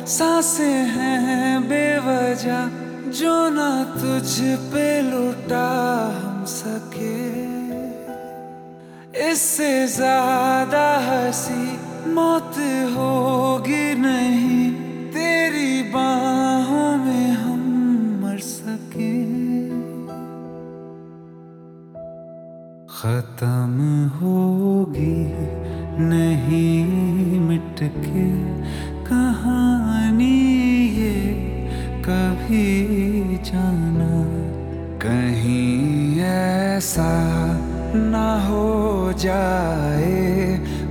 सांसें हैं बेवजह जो ना तुझ पे लुटा हम सके। इससे ज्यादा हंसी मौत होगी नहीं, तेरी बाहों में हम मर सके। खत्म होगी नहीं मिट के कहानी ये कभी जाना, कहीं ऐसा ना हो जाए